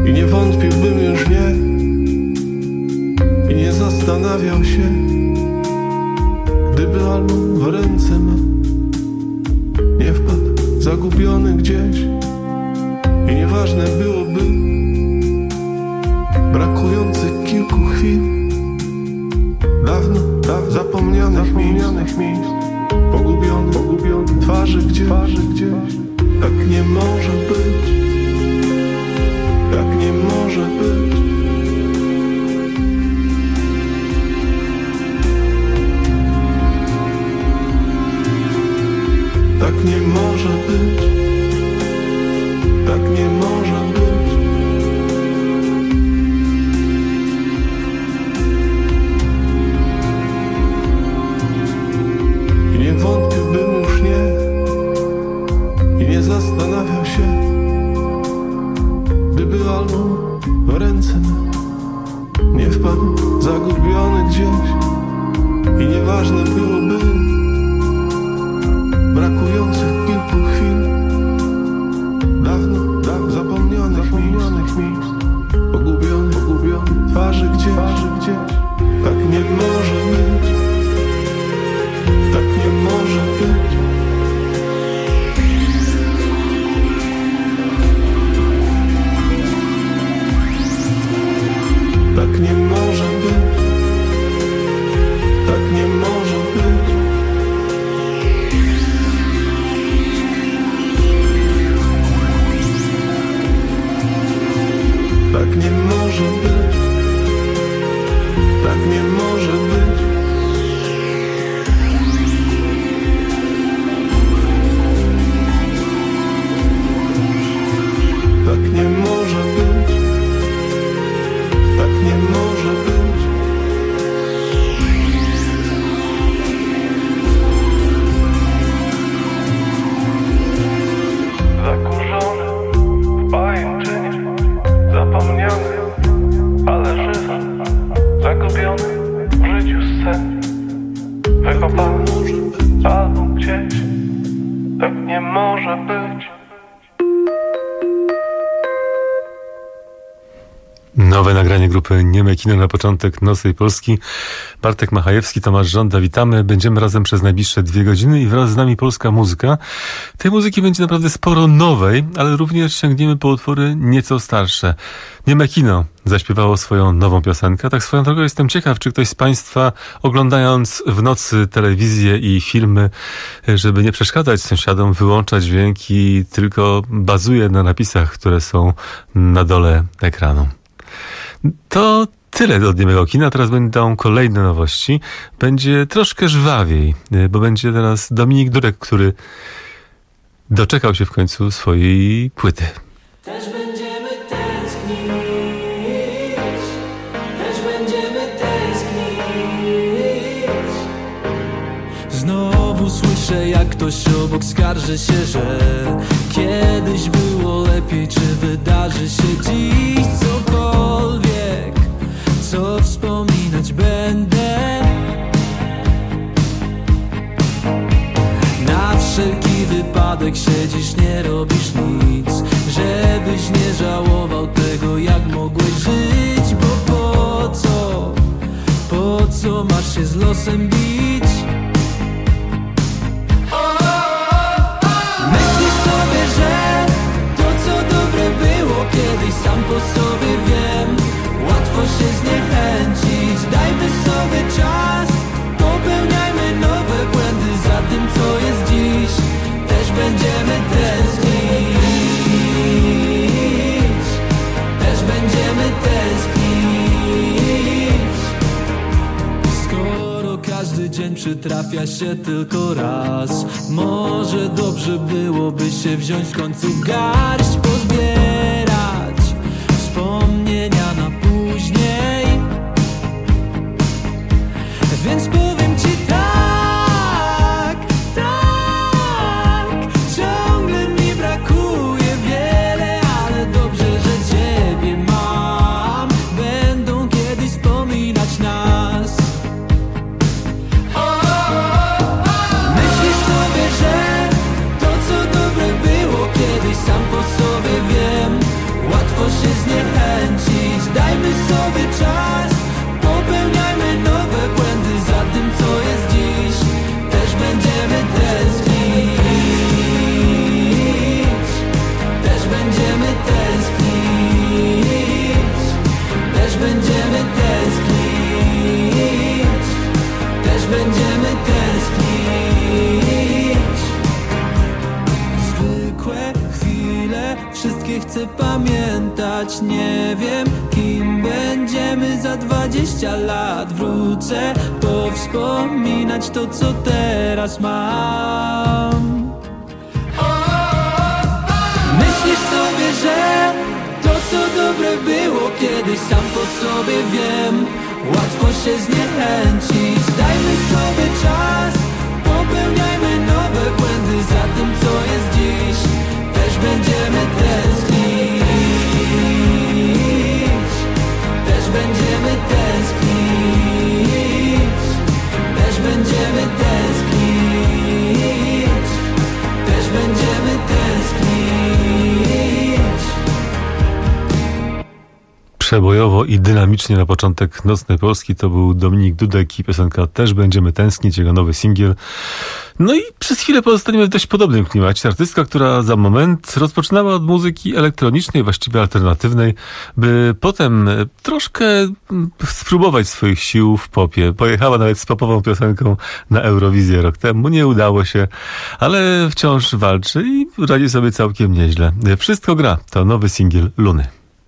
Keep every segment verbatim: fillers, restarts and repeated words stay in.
I nie wątpiłbym już nie, i nie zastanawiał się, gdyby album w ręce ma, nie wpadł zagubiony gdzieś. I nieważne byłoby brakujących kilku chwil, dawno, dawno zapomnianych, zapomnianych miejsc, pogubionych, pogubionych twarzy gdzieś, twarzy gdzieś. Tak nie może być, tak nie może być. Tak nie może być, tak nie może być. I nie wątpiłbym już nie, i nie zastanawiał się, gdyby album w ręce nie wpadł zagubiony gdzieś. I nieważne byłoby brakujących kilku chwil, dawno, dawno zapomnianych, zapomnianych miejsc, pogubionych, pogubionych twarzy gdzieś, twarzy gdzieś. Tak nie może być, tak nie może być. Tak nie może być, tak nie może być. Tak nie może być, tak nie może być. Tak nie może być, tak nie może być. Zakurzony w pajęczynie, zapomniany, ale żywy, zagubiony w życiu scen, wykopany album gdzieś. Tak nie może być. Nowe nagranie grupy Nieme Kino na początek Nocnej Polski. Bartek Machajewski, Tomasz Żąda, witamy. Będziemy razem przez najbliższe dwie godziny i wraz z nami polska muzyka. Tej muzyki będzie naprawdę sporo nowej, ale również sięgniemy po utwory nieco starsze. Nieme Kino zaśpiewało swoją nową piosenkę. Tak swoją drogą jestem ciekaw, czy ktoś z Państwa, oglądając w nocy telewizję i filmy, żeby nie przeszkadzać sąsiadom, wyłącza dźwięk i tylko bazuje na napisach, które są na dole ekranu. To tyle od Niemego Kina. Teraz będą kolejne nowości. Będzie troszkę żwawiej, bo będzie teraz Dominik Durek, który doczekał się w końcu swojej płyty. Też będziemy tęsknić, też będziemy tęsknić. Znowu słyszę, jak ktoś obok skarży się, że kiedyś było lepiej. Czy wydarzy się dziś cokolwiek, co wspominać będę? Na wszelki wypadek siedzisz, nie robisz nic, żebyś nie żałował tego, jak mogłeś żyć. Bo po co, po co masz się z losem bić? Myślisz sobie, że to, co dobre było kiedyś, sam po sobie wiem, łatwo się zniechęcić. Dajmy sobie czas, popełniajmy nowe błędy. Za tym, co jest dziś, też będziemy tęsknić, też będziemy tęsknić. Skoro każdy dzień przytrafia się tylko raz, może dobrze byłoby się wziąć w końcu w garść, pozbierać wspomnienia na później. Więc powiem ci tak, tak, ciągle mi brakuje wiele, ale dobrze, że ciebie mam. Będą kiedyś wspominać nas. O, o, o, o. Myślisz sobie, że to, co dobre było kiedyś, sam po sobie wiem, pamiętać. Nie wiem, kim będziemy za dwadzieścia lat. Wrócę powspominać to, co teraz mam. Myślisz sobie, że to, co dobre było kiedyś, sam po sobie wiem. Łatwo się zniechęcić. Dajmy sobie czas, popełniajmy nowe błędy. Za tym, co jest dziś, też będziemy tęsknić. Też będziemy tęsknić. Też będziemy tęsknić. Też będziemy tęsknić. Przebojowo i dynamicznie na początek Nocnej Polski to był Dominik Dudek i piosenka Też będziemy tęsknić, jego nowy singiel. No i przez chwilę pozostaniemy w dość podobnym klimacie. Artystka, która za moment rozpoczynała od muzyki elektronicznej, właściwie alternatywnej, by potem troszkę spróbować swoich sił w popie. Pojechała nawet z popową piosenką na Eurowizję rok temu. Nie udało się, ale wciąż walczy i radzi sobie całkiem nieźle. Wszystko gra. To nowy singiel Luny.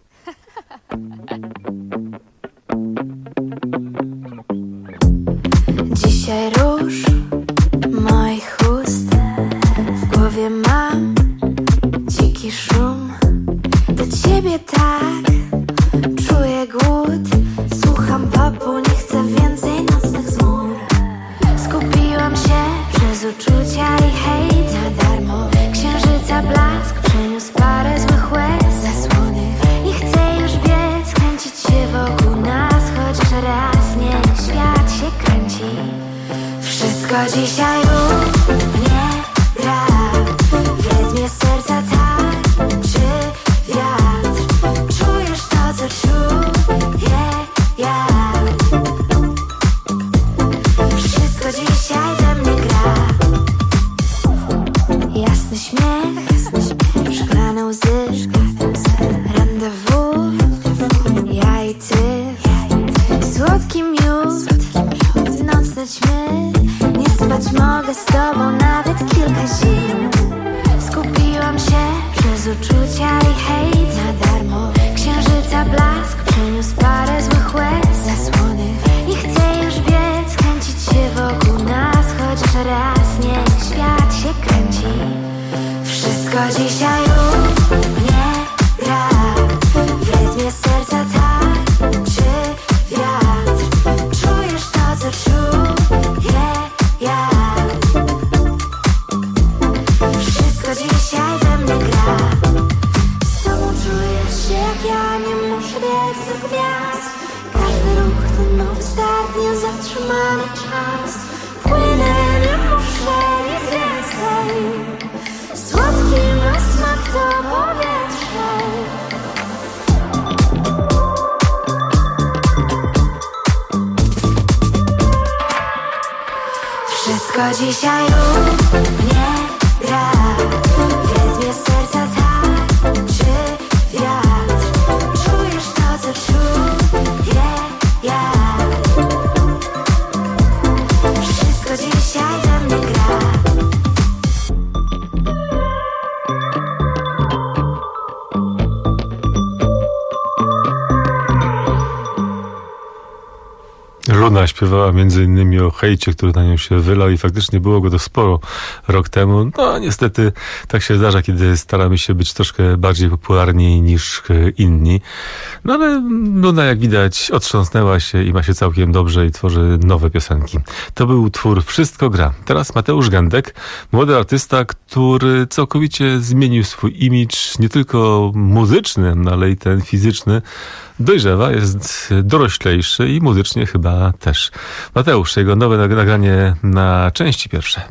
Dzisiaj róż moich ust, w głowie mam dziki szum. Do ciebie tak czuję głód, słucham popu, nie chcę więcej nocnych zmur. Skupiłam się przez uczucia i hejt na darmo. Księżyca blask przyniósł parę złych łez, zasłony. Nie chcę już biec, kręcić się wokół nas, chociaż raz niech świat się kręci. Wszystko dzisiaj rób mnie gra, w rytmie serca tańczy wiatr. Czujesz to, co czuję ja. Wszystko dzisiaj we mnie gra. Jasny śmiech, szklane łzy, rendezvous, ja i ty. Słodki miód, nocne ćmy. Nie spać mogę z tobą nawet kilka zim. Skupiłam się przez uczucia i hejt na darmo. Księżyca blask przyniósł parę złych łez, zasłony. Nie chcę już biec, kręcić się wokół nas, chociaż raz niech świat się kręci. Wszystko dzisiaj rób mnie gra, w rytmie serca tańczy wiatr. Czujesz to, co czuję ja. Wszystko dzisiaj we mnie gra. Z tobą czuję się jak ja, nie muszę biec do gwiazd. Każdy ruch to nowy start, niezatrzymany czas. Płynę, nie muszę nic więcej. Słodki ma smak to powietrze. Wszystko dzisiaj rób mnie gra, w rytmie serca tańczy wiatr. Czujesz to, co czuję ja. Wszystko dzisiaj we mnie gra. Luna śpiewała między innymi o hejcie, który na nią się wylał i faktycznie było go to sporo rok temu. No niestety tak się zdarza, kiedy staramy się być troszkę bardziej popularni niż inni. No ale Luna, jak widać, otrząsnęła się i ma się całkiem dobrze i tworzy nowe piosenki. To był twór Wszystko gra. Teraz Mateusz Gędek, młody artysta, który całkowicie zmienił swój imidż, nie tylko muzyczny, ale i ten fizyczny. Dojrzewa, jest doroślejszy i muzycznie chyba też. Mateusz, jego nowe nagranie na części pierwsze.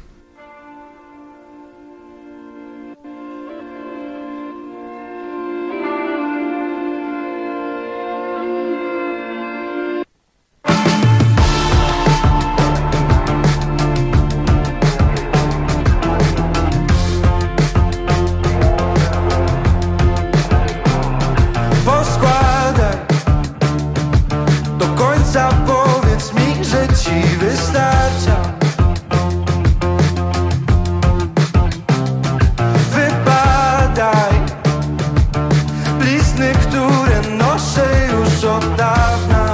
Powiedz mi, że ci wystarcza. sny, które noszę już od dawna.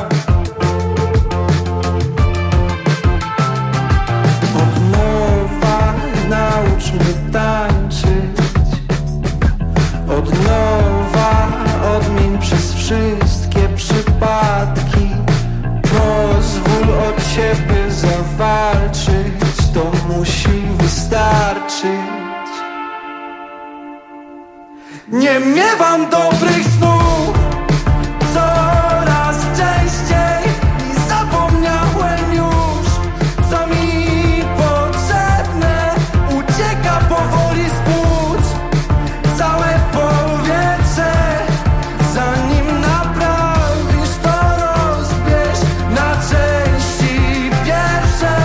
Od nowa naucz mnie tańczyć, od nowa odmień przez wszystkie przypadki. Pozwól o ciebie zawalczyć, to musi wystarczyć. Nie miewam dobrych snów coraz częściej i zapomniałem już, co mi potrzebne. Ucieka powoli z płuc całe powietrze. Zanim naprawisz, to rozbierz na części pierwsze.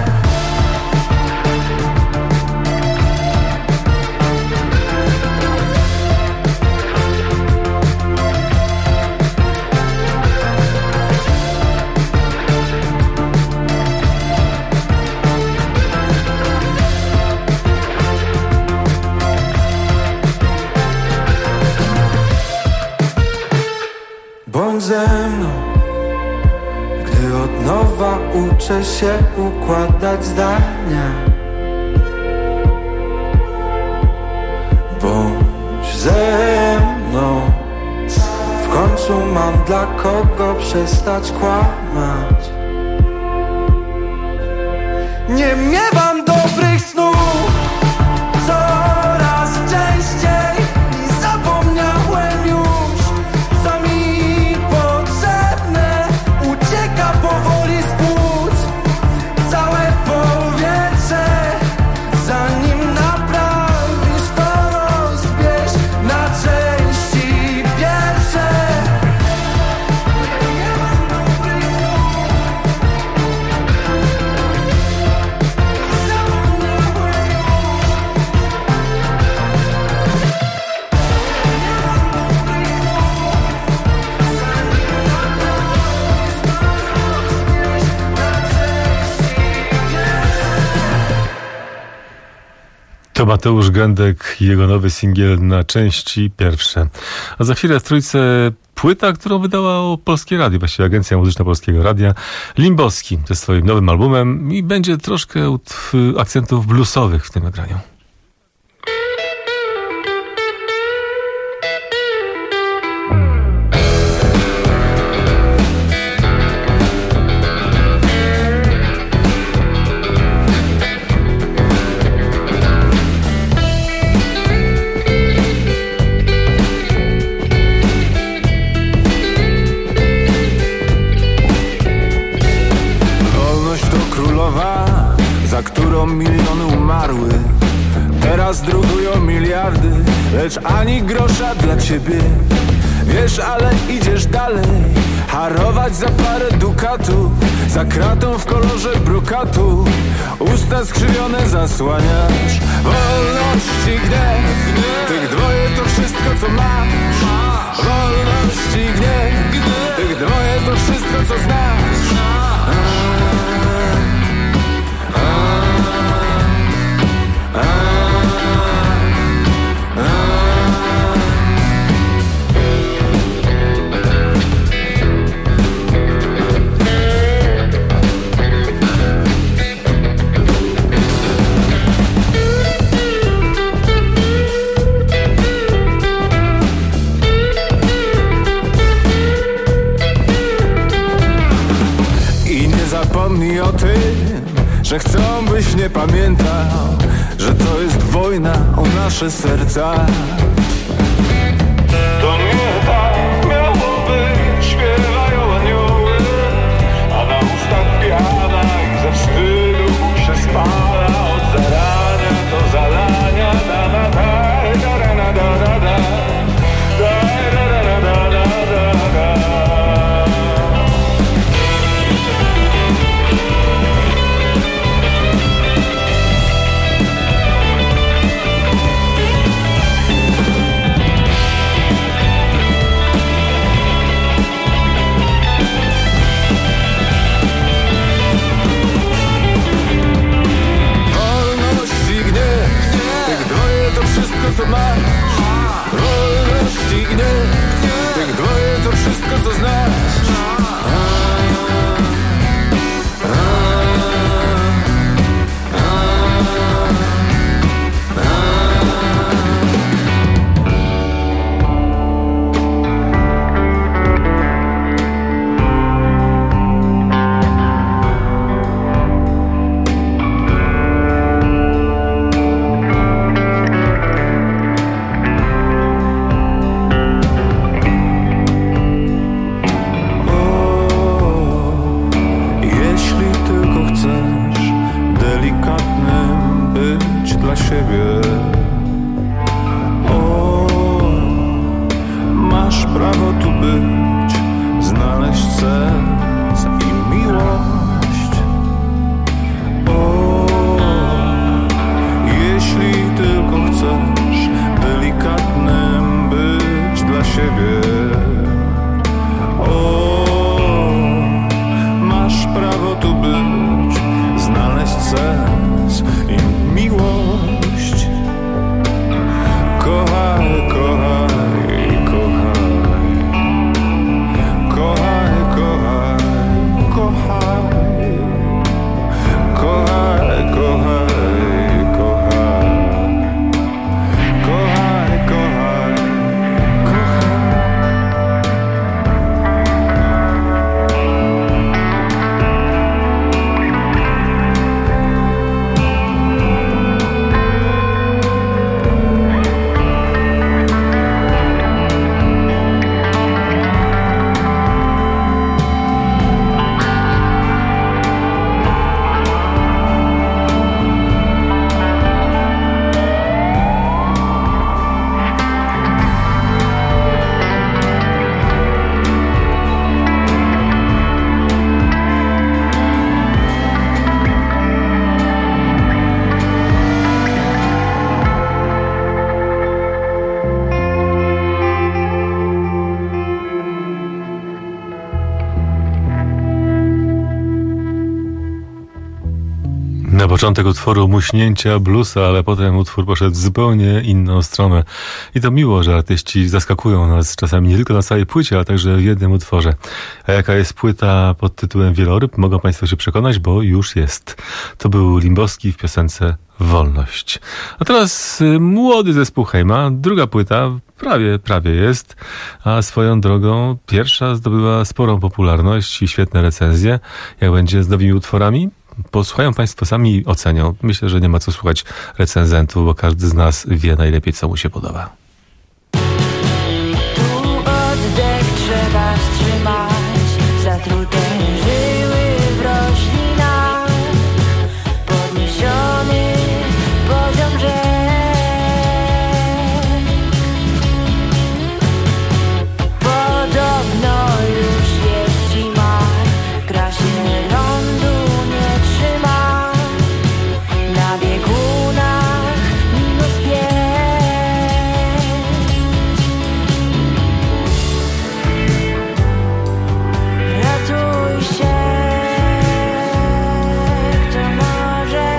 Bądź ze mną, gdy od nowa uczę się układać zdania. Bądź ze mną, w końcu mam dla kogo przestać kłamać. Nie miewam dobrych snów coraz częściej i zapomniałem już, co mi potrzebne. Ucieka powoli z płuc całe powietrze. Zanim naprawisz, to rozbierz na części pierwsze. Nie mam dobrych snów, zapomniałem już. Nie mam dobrych snów, zanim naprawisz, to rozbierz na części pierwsze. To Mateusz Gędek i jego nowy singiel na części pierwsze. A za chwilę w trójce płyta, którą wydała Polskie Radio, właściwie Agencja Muzyczna Polskiego Radia, Limbowski ze swoim nowym albumem i będzie troszkę utw- akcentów bluesowych w tym nagraniu. Wolność to królowa, za którą miliony umarły. Teraz drugują miliardy, lecz ani grosza dla ciebie. Wiesz, ale idziesz dalej, harować za parę dukatów, za kratą w kolorze brokatu. Usta skrzywione zasłaniasz. Wolność i gniew, tych dwoje to wszystko co masz. Wolność i gniew, tych dwoje to wszystko co znasz. Zapomnij o tym, że chcą byś nie pamiętał, że to jest wojna o nasze serca. To nie tak miało być, śpiewają anioły, a na ustach piana i ze wstydu się spala. Od zarania do zalania, da da da da da da da da da da da da da da. Na początek utworu muśnięcia bluesa, ale potem utwór poszedł w zupełnie inną stronę. I to miło, że artyści zaskakują nas czasami nie tylko na całej płycie, ale także w jednym utworze. A jaka jest płyta pod tytułem Wieloryb? Mogą Państwo się przekonać, bo już jest. To był Limbowski w piosence Wolność. A teraz y, młody zespół Hejma, druga płyta prawie, prawie jest, a swoją drogą pierwsza zdobyła sporą popularność i świetne recenzje. Jak będzie z nowymi utworami? Posłuchają Państwo sami i ocenią. Myślę, że nie ma co słuchać recenzentów, bo każdy z nas wie najlepiej, co mu się podoba. Tu oddech trzeba wstrzymać, zatrute żyły w roślinach, podniesiony poziom rzek. Podobno już jest zima, gra się lądu nie trzyma, na biegunach minus pięć. Ratuj się, kto może,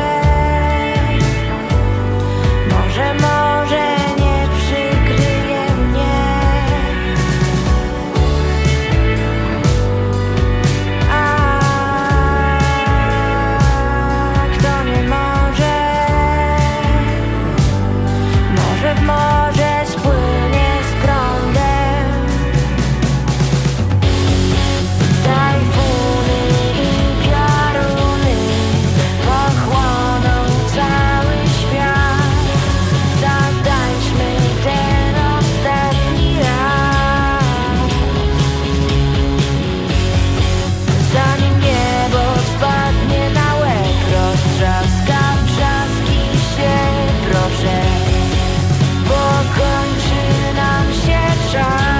może, może nie przykryje mnie. A kto nie może, może w morze spłynie z prądem. Tajfuny i pioruny pochłoną cały świat. Zatańczmy ten ostatni raz, zanim niebo spadnie na łeb, roztrzaska wrzaski się, proszę, bo kończy nam się czas.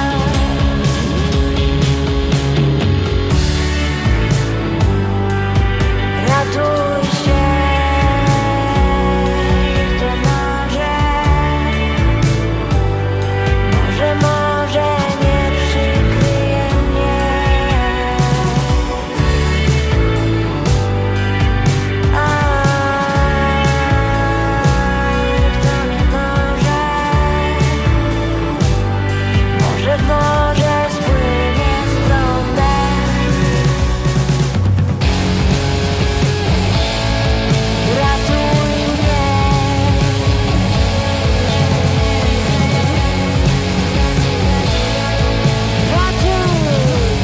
Ratuj się, kto może, może, może nie przykryje mnie. A kto nie może, może w morze spłynie z prądem. Ratuj mnie, ratuj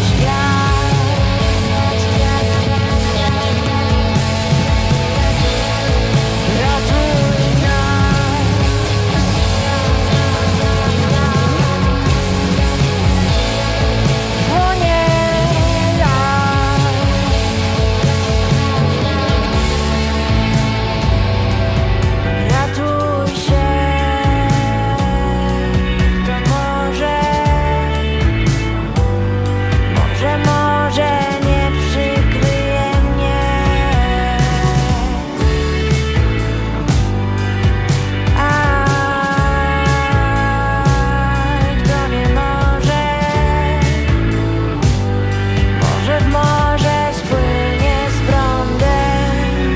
świat, ratuj nas. Płonie las. Ratuj się, kto może, może, może nie przykryje mnie. A kto nie może, może w morze spłynie z prądem.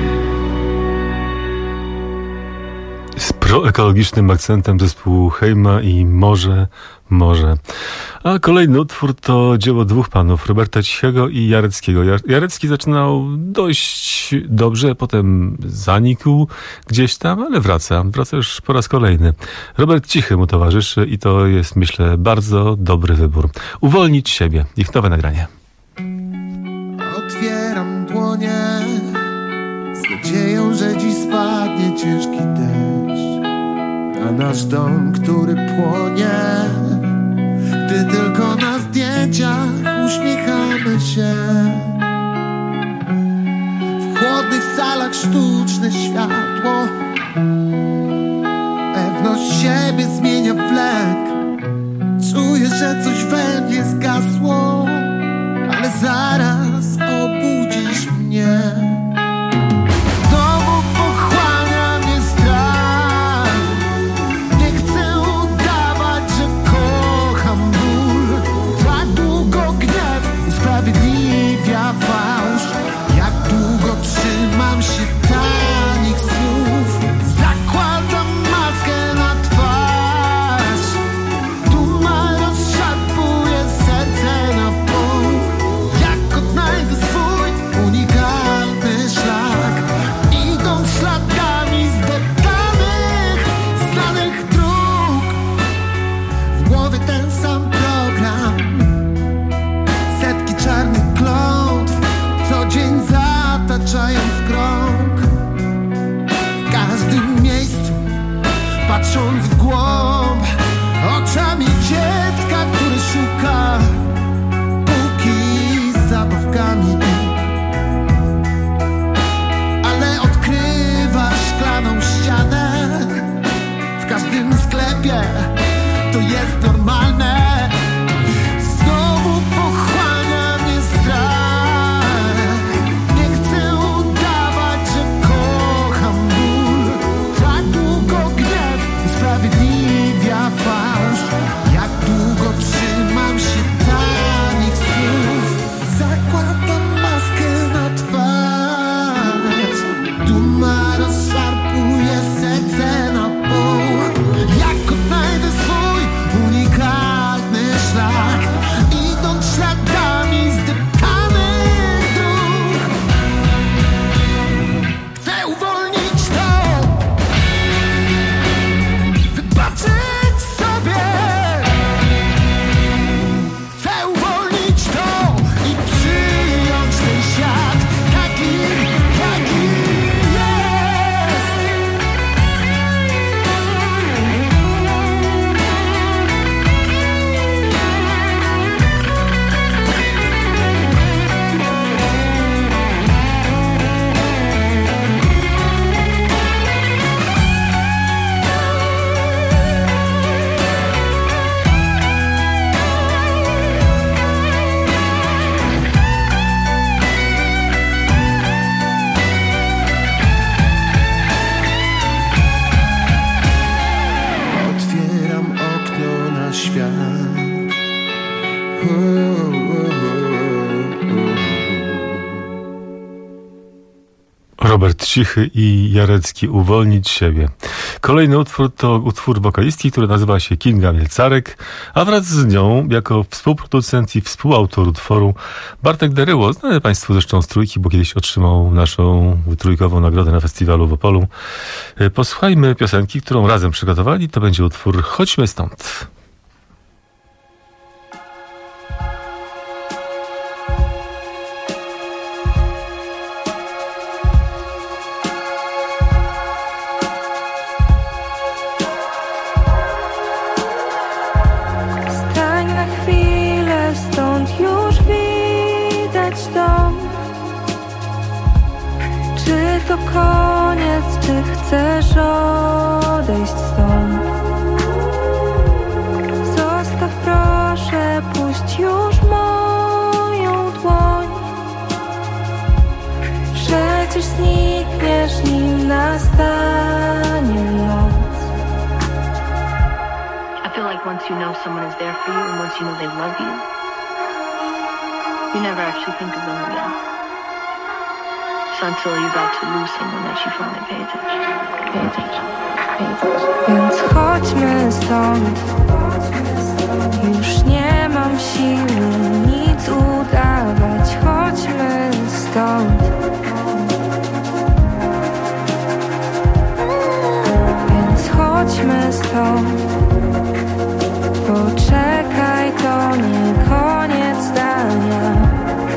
Z proekologicznym akcentem zespół Hejma i Morze, Morze. A kolejny utwór to dzieło dwóch panów, Roberta Cichego i Jareckiego. Jar- Jarecki zaczynał dość dobrze, potem zanikł gdzieś tam, ale wraca. Wraca już po raz kolejny. Robert Cichy mu towarzyszy i to jest, myślę, bardzo dobry wybór. Uwolnić siebie. Ich nowe nagranie. Otwieram dłonie z nadzieją, że dziś spadnie ciężki deszcz na nasz dom, który płonie, gdy tylko na zdjęciach uśmiechamy się. W chłodnych salach sztuczne światło pewność siebie zmienia w lęk. Czuję, że coś we mnie zgasło, ale zaraz obudzisz mnie. Znowu pochłania mnie strach. Nie chcę udawać, że kocham ból. Tak długo gniew usprawiedliwia fałsz. Jak długo trzymam się Robert Cichy i Jarecki, Uwolnić siebie. Kolejny utwór to utwór wokalistki, który nazywa się Kinga Mielcarek, a wraz z nią, jako współproducent i współautor utworu, Bartek Deryło, znany Państwu zresztą z Trójki, bo kiedyś otrzymał naszą trójkową nagrodę na festiwalu w Opolu. Posłuchajmy piosenki, którą razem przygotowali. To będzie utwór Chodźmy stąd. To koniec, czy chcesz odejść stąd? Zostaw proszę, puść już moją dłoń. Przecież znikniesz, nim nastanie noc. I feel like once you know someone is there for you and once you know they love you, you never actually think of them again. Until you got to lose someone that you finally pay attention. Pay attention. Pay attention. Więc chodźmy stąd. Już nie mam siły nic udawać. Chodźmy stąd. Więc chodźmy stąd. Poczekaj, to nie koniec zdania.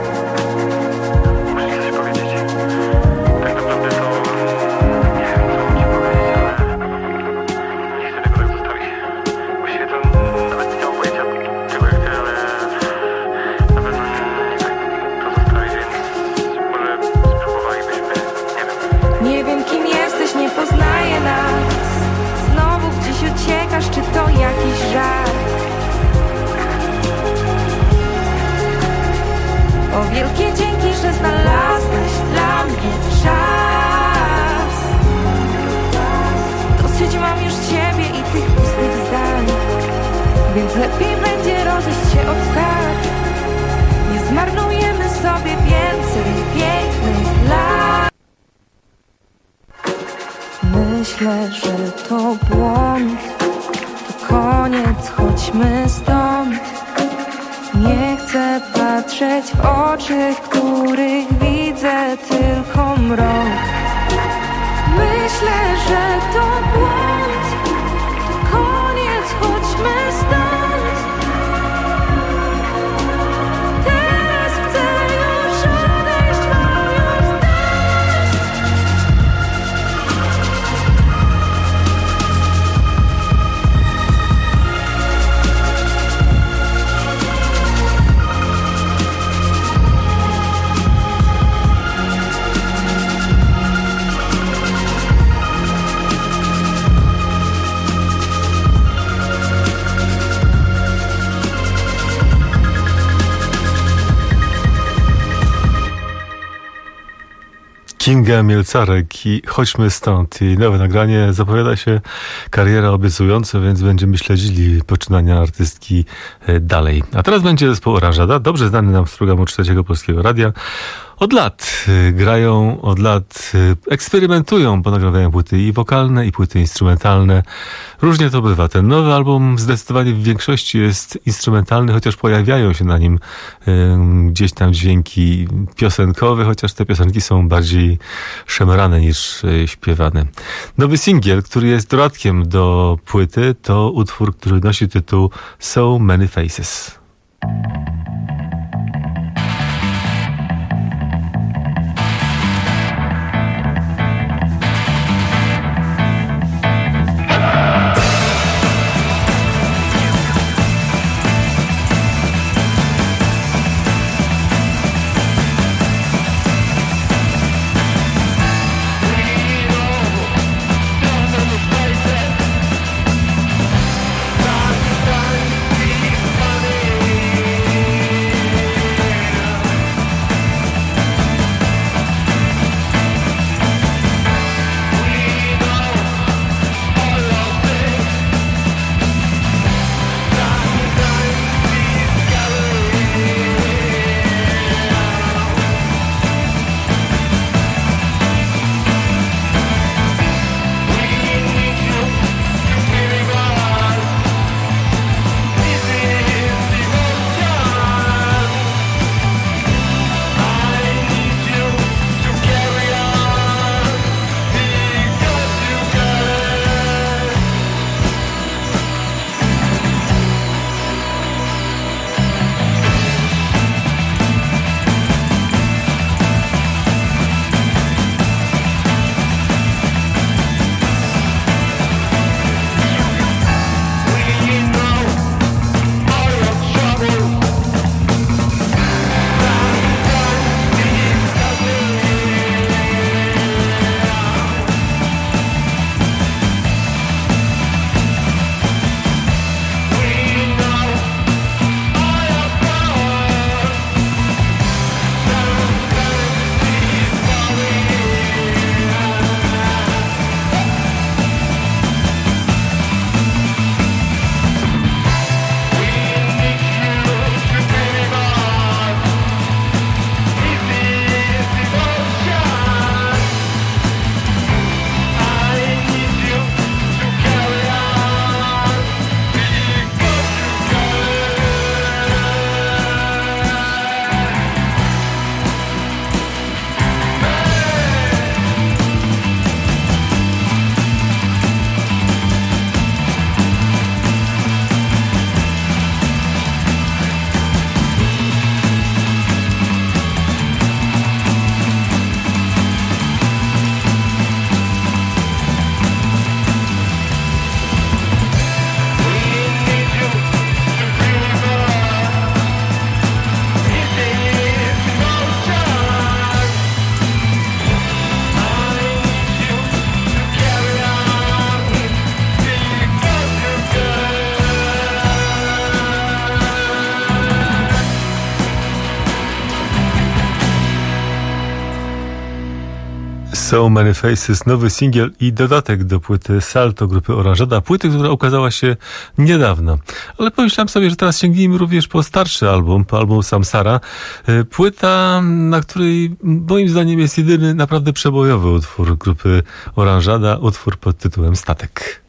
Nie poznaję nas. Znowu gdzieś uciekasz, czy to jakiś żart? O wielkie dzięki, że znalazłeś dla mnie czas. Dosyć mam już ciebie i tych pustych zdań, więc lepiej będzie rozejść się od kart. Nie zmarnujemy sobie więcej pięknych lat. Myślę, że to błąd, to koniec, chodźmy stąd. Nie chcę patrzeć w oczy, w których widzę tylko mrok. Myślę, że to błąd, to koniec, chodźmy stąd. Teraz chcę już odejść, bo już dość. Kinga Mielcarek i Chodźmy stąd. Jej nowe nagranie, zapowiada się kariera obiecująco, więc będziemy śledzili poczynania artystki dalej. A teraz będzie zespół Oranżada, dobrze znany nam z programu Trzeciego Polskiego Radia. Od lat grają, od lat eksperymentują, bo nagrawają płyty i wokalne, i płyty instrumentalne. Różnie to bywa. Ten nowy album zdecydowanie w większości jest instrumentalny, chociaż pojawiają się na nim y, gdzieś tam dźwięki piosenkowe, chociaż te piosenki są bardziej szemrane niż y, śpiewane. Nowy singiel, który jest dodatkiem do płyty, to utwór, który nosi tytuł So Many Faces. Funny. So Many Faces, nowy singiel i dodatek do płyty Salto grupy Oranżada, płyty, która ukazała się niedawno. Ale pomyślałem sobie, że teraz sięgnijmy również po starszy album, po album Samsara. Płyta, na której moim zdaniem jest jedyny naprawdę przebojowy utwór grupy Oranżada, utwór pod tytułem Statek.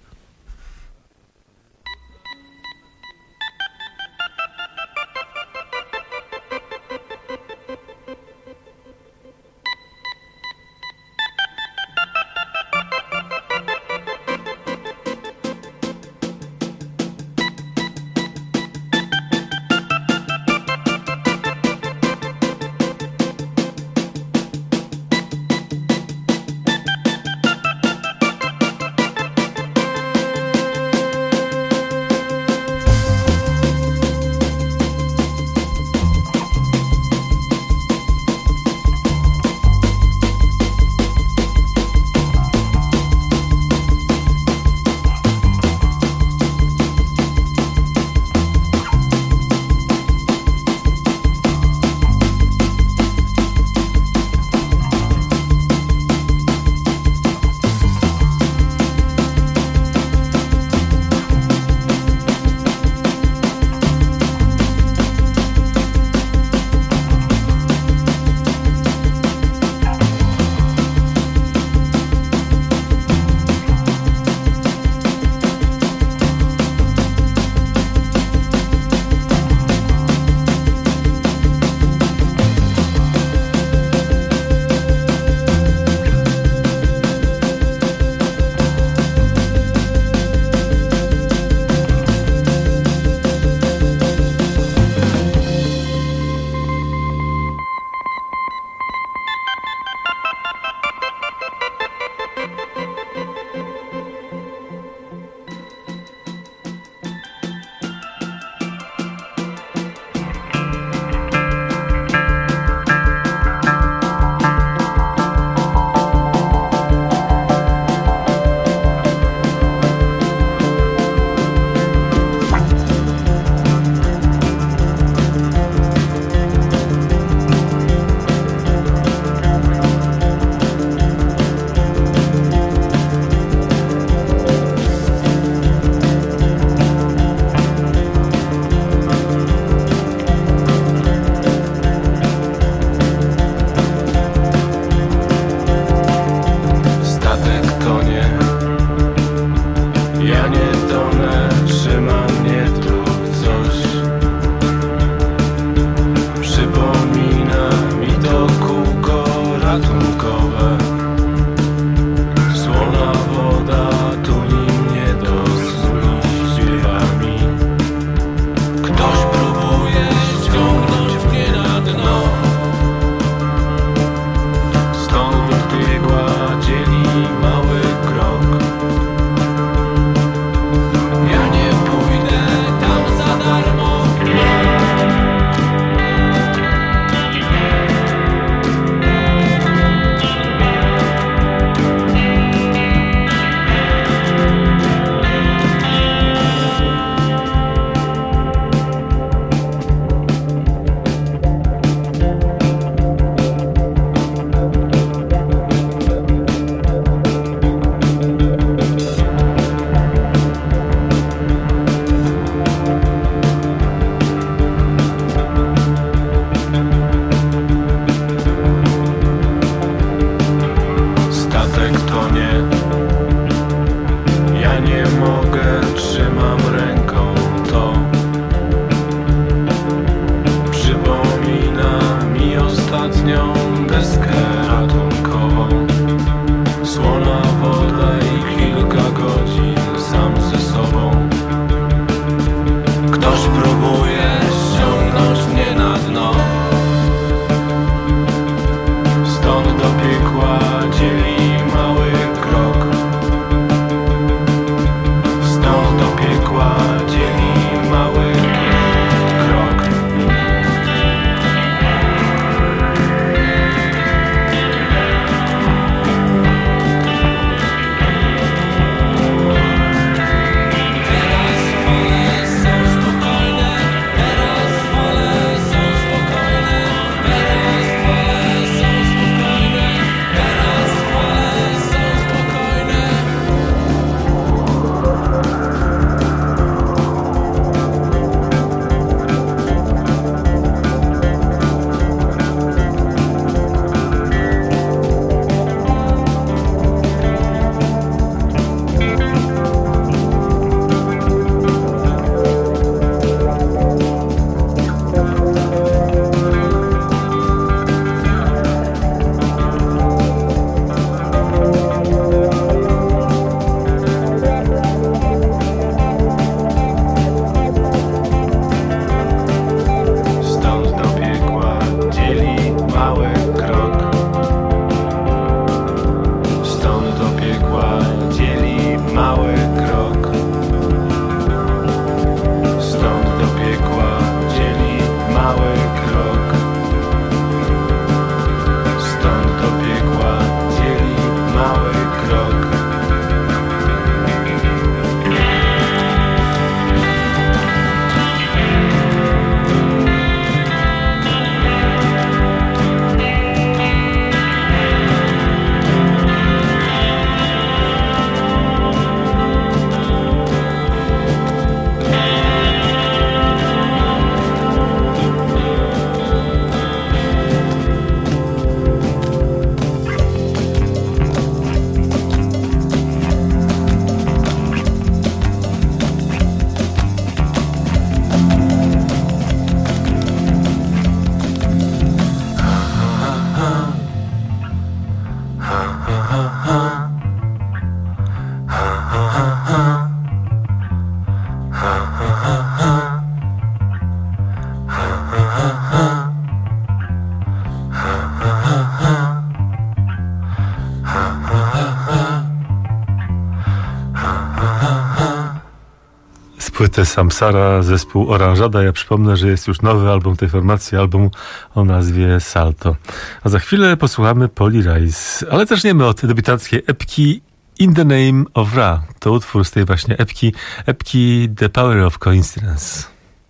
płytę Samsara, zespół Oranżada. Ja przypomnę, że jest już nowy album tej formacji, album o nazwie Salto. A za chwilę posłuchamy Polly Rice, ale zaczniemy od debiutanckiej epki In the Name of Ra. To utwór z tej właśnie epki, epki The Power of Coincidence.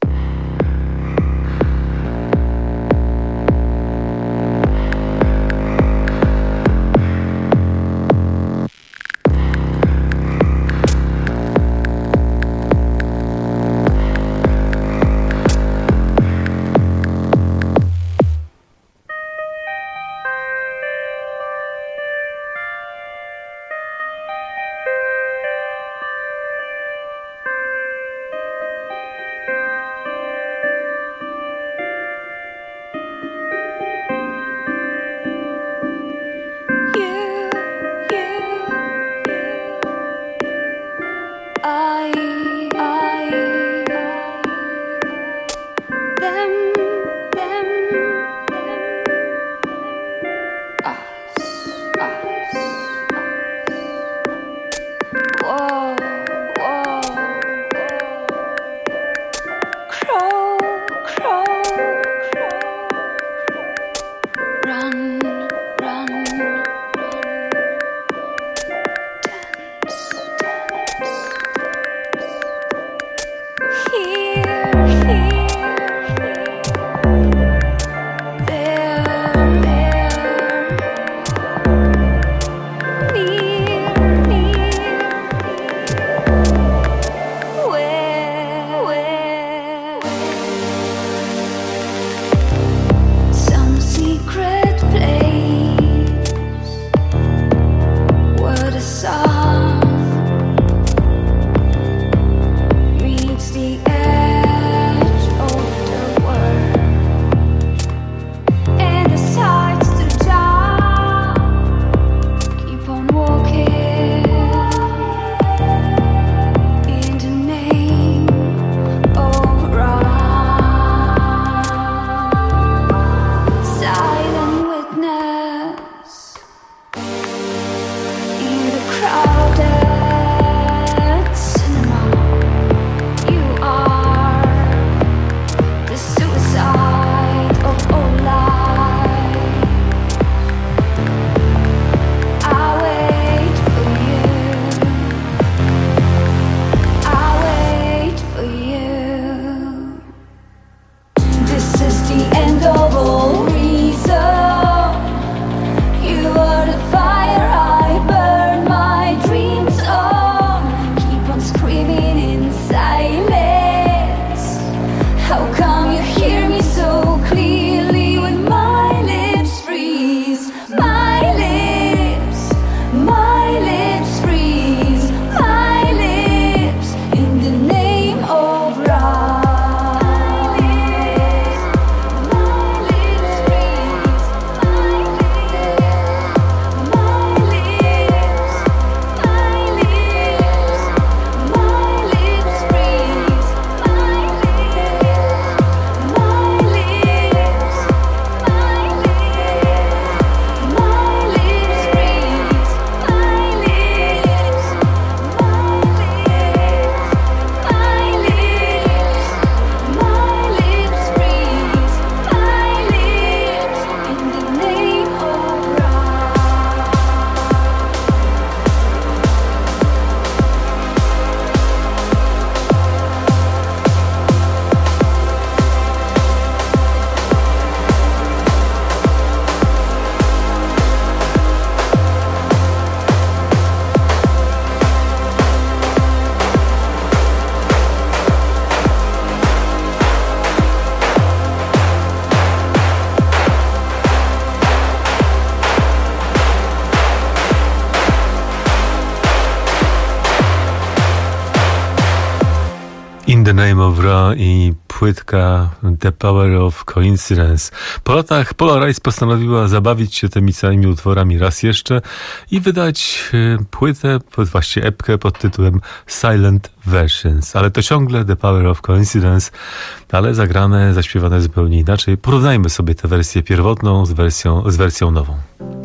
In the Name of Ra i płytka The Power of Coincidence. Po latach Polly Rice postanowiła zabawić się tymi całymi utworami raz jeszcze i wydać płytę, właściwie epkę pod tytułem Silent Versions. Ale to ciągle The Power of Coincidence, ale zagrane, zaśpiewane zupełnie inaczej. Porównajmy sobie tę wersję pierwotną z wersją, z wersją nową.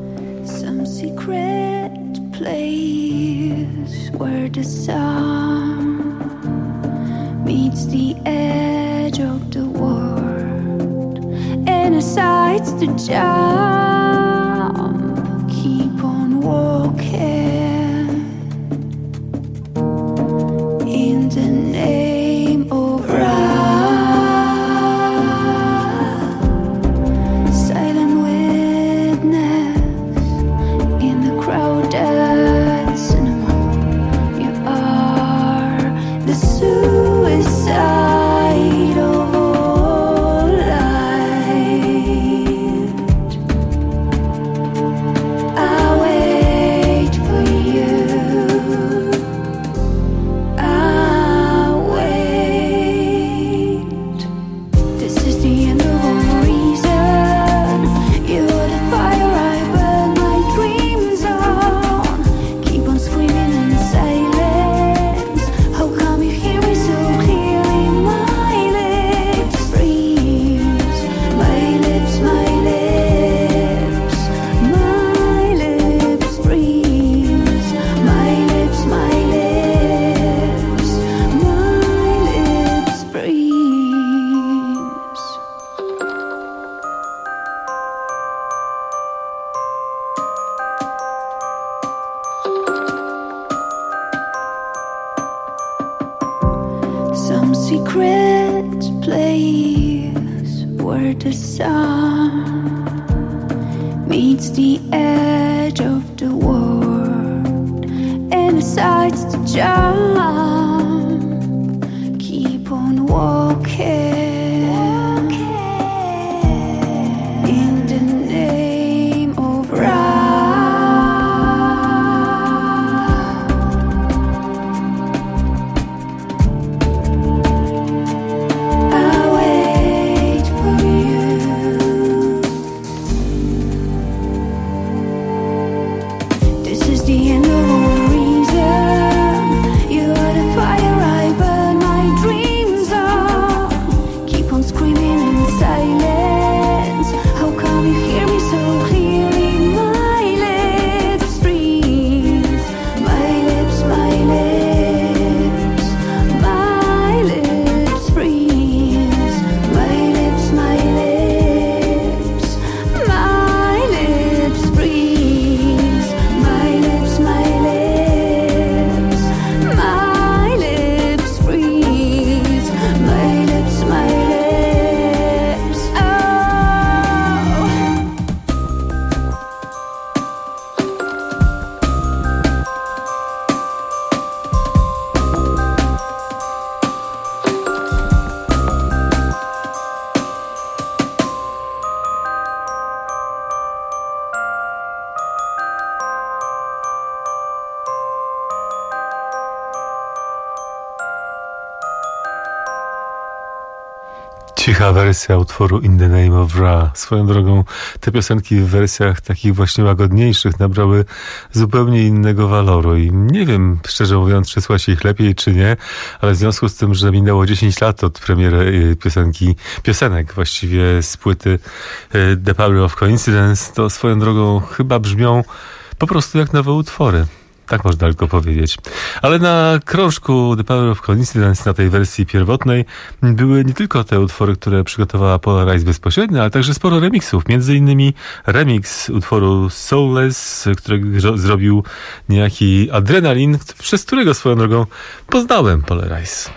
Some secret place where the sun meets the edge of the world and decides to jump, keep on walking in the name of Ra, silent witness in the crowded cinema. You are the suicide of all light. I wait for you. I wait. This is the end of all reason. You're the fire I burn my dreams on. Keep on screaming in silence. How come you hear me so clearly? My lips freeze. My lips, my lips. My lips freeze. My lips, my lips. My lips freeze. Some secret place where the sun meets the edge of the world and decides to jump, keep on walking in the name of Ra. I wait for you. This is the end of all reason. You are the fire I burn my dreams on. Keep on screaming in silence. How come you hear me so clearly? My lips freeze. My lips, my lips. My lips freeze. My lips, my lips. My lips freeze. My lips, my lips. My lips freeze. My lips, my lips. Oh. Cicha wersja utworu In the Name of Ra. Swoją drogą te piosenki w wersjach takich właśnie łagodniejszych nabrały zupełnie innego waloru i nie wiem, szczerze mówiąc, czy słucha się ich lepiej, czy nie, ale w związku z tym, że minęło dziesięć lat od premiery piosenki, piosenek właściwie z płyty The Power of Coincidence, to swoją drogą chyba brzmią po prostu jak nowe utwory. Tak można tylko powiedzieć. Ale na krążku The Power of Coincidence, na tej wersji pierwotnej, były nie tylko te utwory, które przygotowała Polarize bezpośrednio, ale także sporo remixów. Między innymi remix utworu Soulless, którego zrobił niejaki Adrenalin, przez którego swoją drogą poznałem Polarize.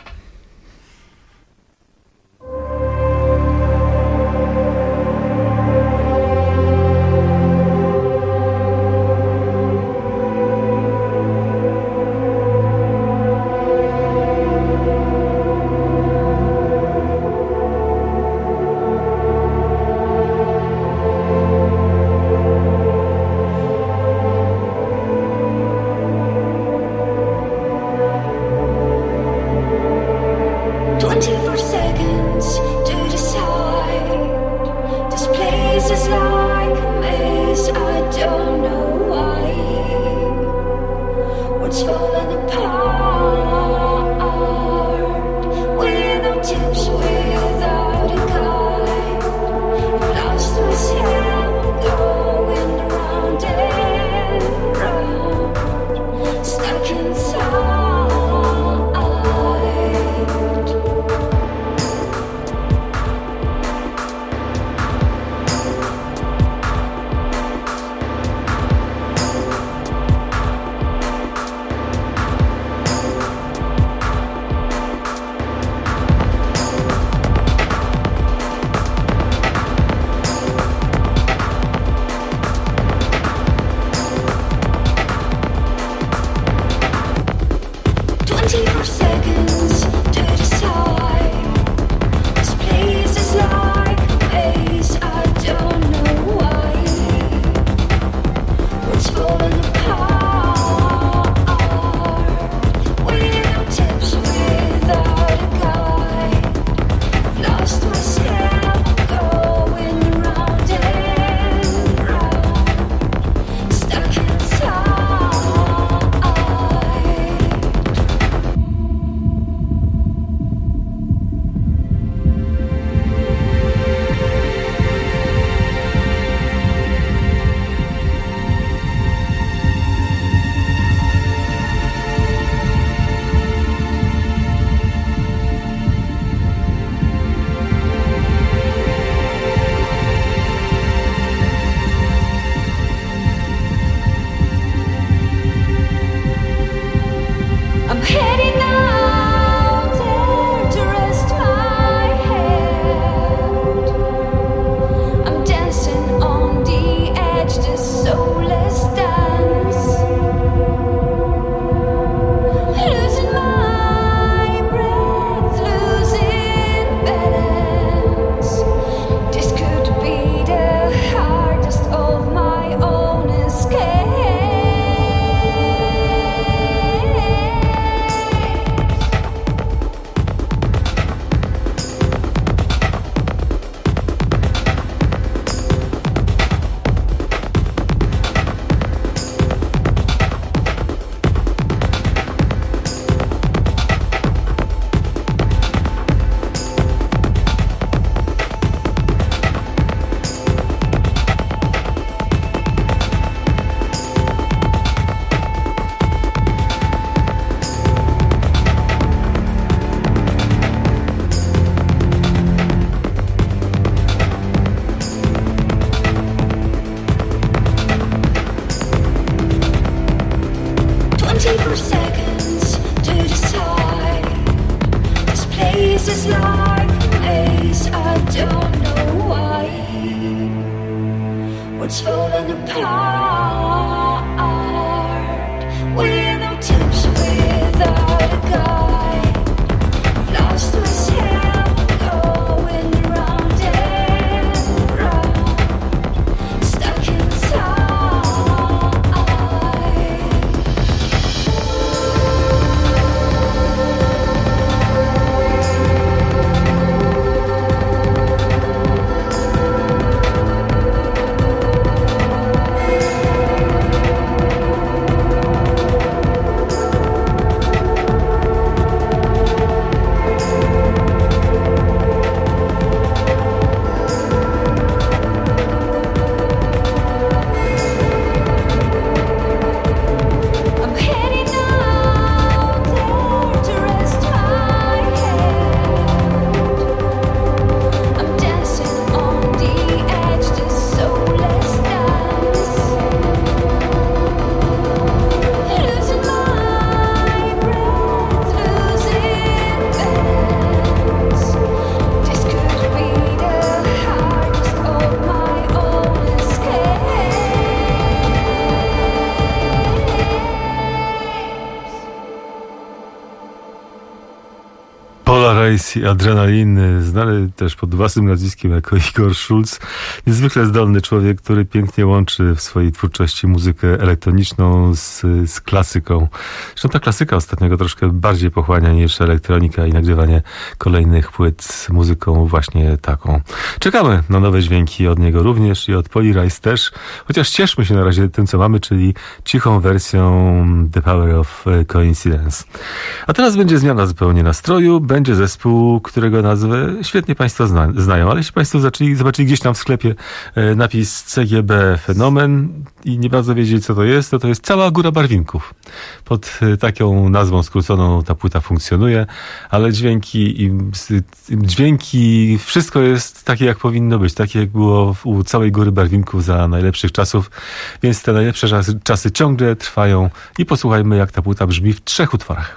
Paradise i Adrenalin, znany też pod własnym nazwiskiem jako Igor Schulz. Niezwykle zdolny człowiek, który pięknie łączy w swojej twórczości muzykę elektroniczną z, z klasyką. Zresztą ta klasyka ostatniego troszkę bardziej pochłania niż elektronika i nagrywanie kolejnych płyt z muzyką właśnie taką. Czekamy na nowe dźwięki od niego również i od Polyrise też, chociaż cieszmy się na razie tym, co mamy, czyli cichą wersją The Power of Coincidence. A teraz będzie zmiana zupełnie nastroju. Będzie zespół, którego nazwę świetnie Państwo zna, znają, ale jeśli Państwo zaczęli, zobaczyli gdzieś tam w sklepie e, napis C G B Fenomen i nie bardzo wiedzieli, co to jest, to to jest cała góra barwinków. Pod e, taką nazwą skróconą ta płyta funkcjonuje, ale dźwięki, i, dźwięki, wszystko jest takie, jak powinno być, takie jak było u całej góry barwinków za najlepszych czasów, więc te najlepsze czasy, czasy ciągle trwają i posłuchajmy, jak ta płyta brzmi w trzech utworach.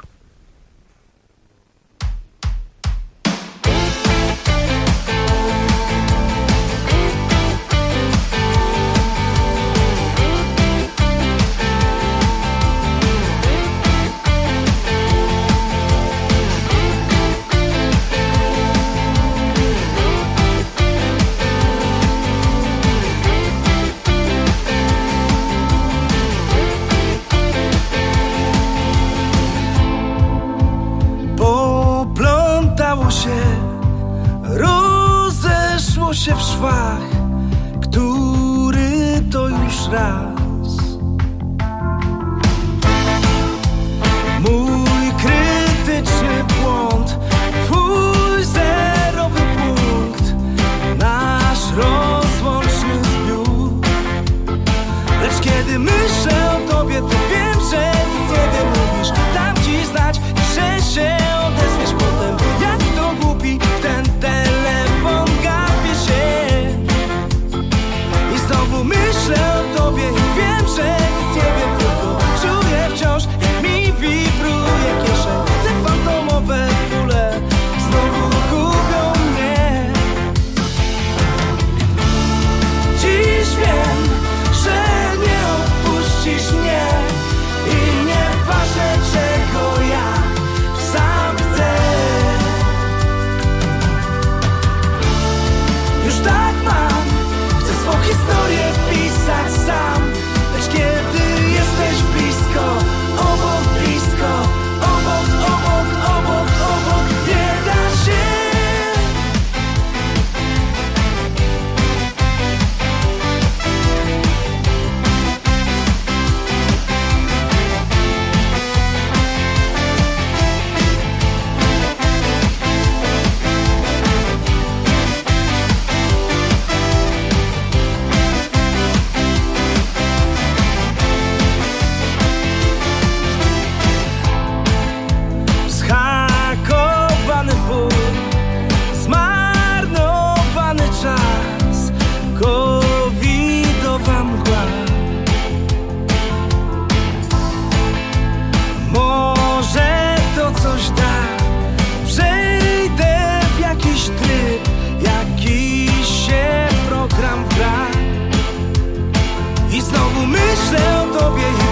Rozeszło się w szwach, który to już raz. Mój krytyczny błąd, twój zerowy punkt, nasz rozłączny zbiór. Lecz kiedy myślę o tobie, to wiem, że nic nie wymówisz. Dam ci znać, że się odezwiesz potem. Jak to głupi ten telefon gapi się. I znowu myślę o tobie i wiem, że nic nie wiem, tylko czuję wciąż, jak mi wibruje kieszeń. Te fantomowe bóle znowu gubią mnie. Dziś wiem, że nie opuścisz mnie i nieważne czego ja sam chcę. Już tak mam, chcę swą historię pisać sam. Lecz kiedy jesteś blisko, obok blisko, obok, obok, obok, obok, nie da się. Zhakowany ból, zmarnowany czas, covidowa mgła. Może to coś da, przejdę w jakiś tryb, jakiś się program gra. I znowu myślę o tobie.